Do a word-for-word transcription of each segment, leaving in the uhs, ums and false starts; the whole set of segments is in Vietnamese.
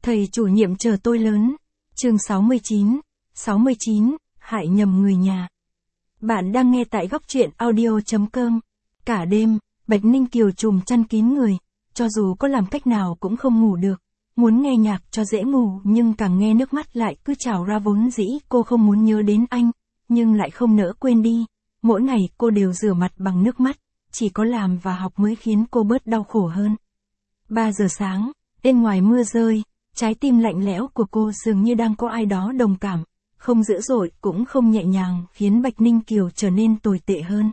Thầy chủ nhiệm chờ tôi lớn. Chương sáu mươi chín. sáu mươi chín, hại nhầm người nhà. Bạn đang nghe tại góc truyện audio chấm com. Cả đêm, Bạch Ninh Kiều trùm chăn kín người, cho dù có làm cách nào cũng không ngủ được. Muốn nghe nhạc cho dễ ngủ nhưng càng nghe nước mắt lại cứ trào ra, vốn dĩ cô không muốn nhớ đến anh, nhưng lại không nỡ quên đi. Mỗi ngày cô đều rửa mặt bằng nước mắt, chỉ có làm và học mới khiến cô bớt đau khổ hơn. ba giờ sáng, bên ngoài mưa rơi, trái tim lạnh lẽo của cô dường như đang có ai đó đồng cảm, không dữ dội cũng không nhẹ nhàng, khiến Bạch Ninh Kiều trở nên tồi tệ hơn.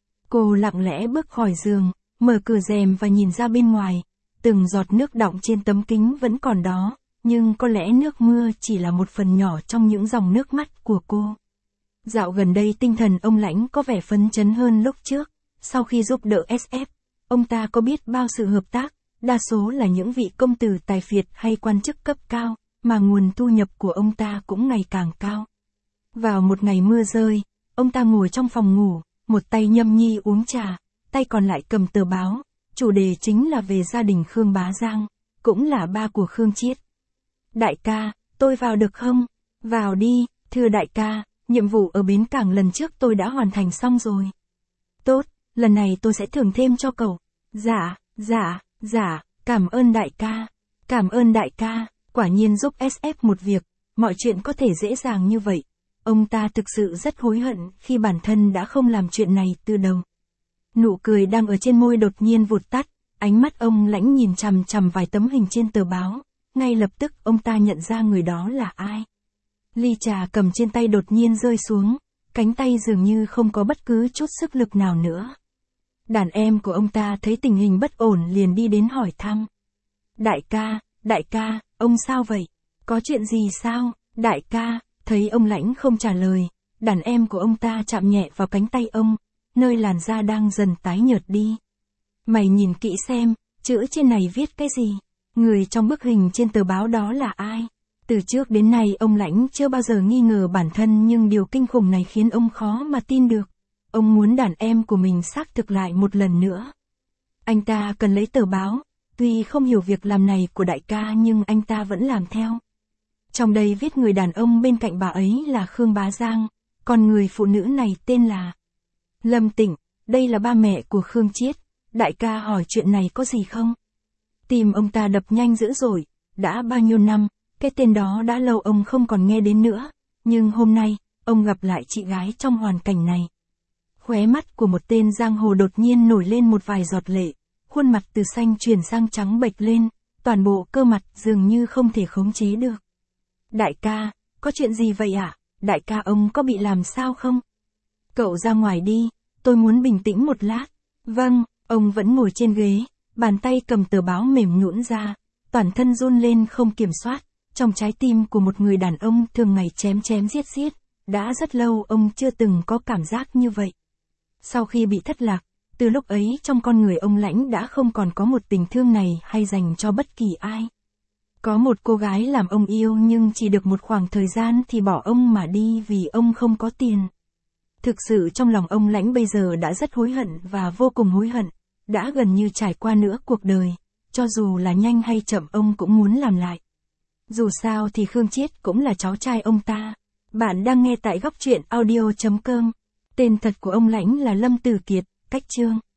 Cô lặng lẽ bước khỏi giường, mở cửa rèm và nhìn ra bên ngoài. Từng giọt nước đọng trên tấm kính vẫn còn đó, nhưng có lẽ nước mưa chỉ là một phần nhỏ trong những dòng nước mắt của cô. Dạo gần đây tinh thần ông Lãnh có vẻ phấn chấn hơn lúc trước. Sau khi giúp đỡ ét ép, ông ta có biết bao sự hợp tác, đa số là những vị công tử tài phiệt hay quan chức cấp cao, mà nguồn thu nhập của ông ta cũng ngày càng cao. Vào một ngày mưa rơi, ông ta ngồi trong phòng ngủ, một tay nhâm nhi uống trà, tay còn lại cầm tờ báo. Chủ đề chính là về gia đình Khương Bá Giang, cũng là ba của Khương Chiết. Đại ca, tôi vào được không? Vào đi, thưa đại ca, nhiệm vụ ở bến cảng lần trước tôi đã hoàn thành xong rồi. Tốt, lần này tôi sẽ thưởng thêm cho cậu. Dạ, dạ, dạ, cảm ơn đại ca. Cảm ơn đại ca, quả nhiên giúp ét ép một việc, mọi chuyện có thể dễ dàng như vậy. Ông ta thực sự rất hối hận khi bản thân đã không làm chuyện này từ đầu. Nụ cười đang ở trên môi đột nhiên vụt tắt, ánh mắt ông Lãnh nhìn chằm chằm vài tấm hình trên tờ báo, ngay lập tức ông ta nhận ra người đó là ai. Ly trà cầm trên tay đột nhiên rơi xuống, cánh tay dường như không có bất cứ chút sức lực nào nữa. Đàn em của ông ta thấy tình hình bất ổn liền đi đến hỏi thăm. Đại ca, đại ca, ông sao vậy? Có chuyện gì sao? Đại ca, thấy ông Lãnh không trả lời, đàn em của ông ta chạm nhẹ vào cánh tay ông, nơi làn da đang dần tái nhợt đi. Mày nhìn kỹ xem, chữ trên này viết cái gì? Người trong bức hình trên tờ báo đó là ai? Từ trước đến nay ông Lãnh chưa bao giờ nghi ngờ bản thân, nhưng điều kinh khủng này khiến ông khó mà tin được. Ông muốn đàn em của mình xác thực lại một lần nữa. Anh ta cần lấy tờ báo, tuy không hiểu việc làm này của đại ca nhưng anh ta vẫn làm theo. Trong đây viết người đàn ông bên cạnh bà ấy là Khương Bá Giang, còn người phụ nữ này tên là Lâm Tịnh, đây là ba mẹ của Khương Chiết. Đại ca hỏi chuyện này có gì không? Tim ông ta đập nhanh dữ dội, đã bao nhiêu năm, cái tên đó đã lâu ông không còn nghe đến nữa, nhưng hôm nay, ông gặp lại chị gái trong hoàn cảnh này. Khóe mắt của một tên giang hồ đột nhiên nổi lên một vài giọt lệ, khuôn mặt từ xanh chuyển sang trắng bệch lên, toàn bộ cơ mặt dường như không thể khống chế được. Đại ca, có chuyện gì vậy ạ? À? Đại ca ông có bị làm sao không? Cậu ra ngoài đi, tôi muốn bình tĩnh một lát. Vâng, ông vẫn ngồi trên ghế, bàn tay cầm tờ báo mềm nhũn ra, toàn thân run lên không kiểm soát, trong trái tim của một người đàn ông thường ngày chém chém giết giết, đã rất lâu ông chưa từng có cảm giác như vậy. Sau khi bị thất lạc, từ lúc ấy trong con người ông Lãnh đã không còn có một tình thương này hay dành cho bất kỳ ai. Có một cô gái làm ông yêu nhưng chỉ được một khoảng thời gian thì bỏ ông mà đi vì ông không có tiền. Thực sự trong lòng ông Lãnh bây giờ đã rất hối hận và vô cùng hối hận, đã gần như trải qua nữa cuộc đời, cho dù là nhanh hay chậm ông cũng muốn làm lại. Dù sao thì Khương Chiết cũng là cháu trai ông ta. Bạn đang nghe tại góc truyện audio chấm com. Tên thật của ông Lãnh là Lâm Tử Kiệt, cách chương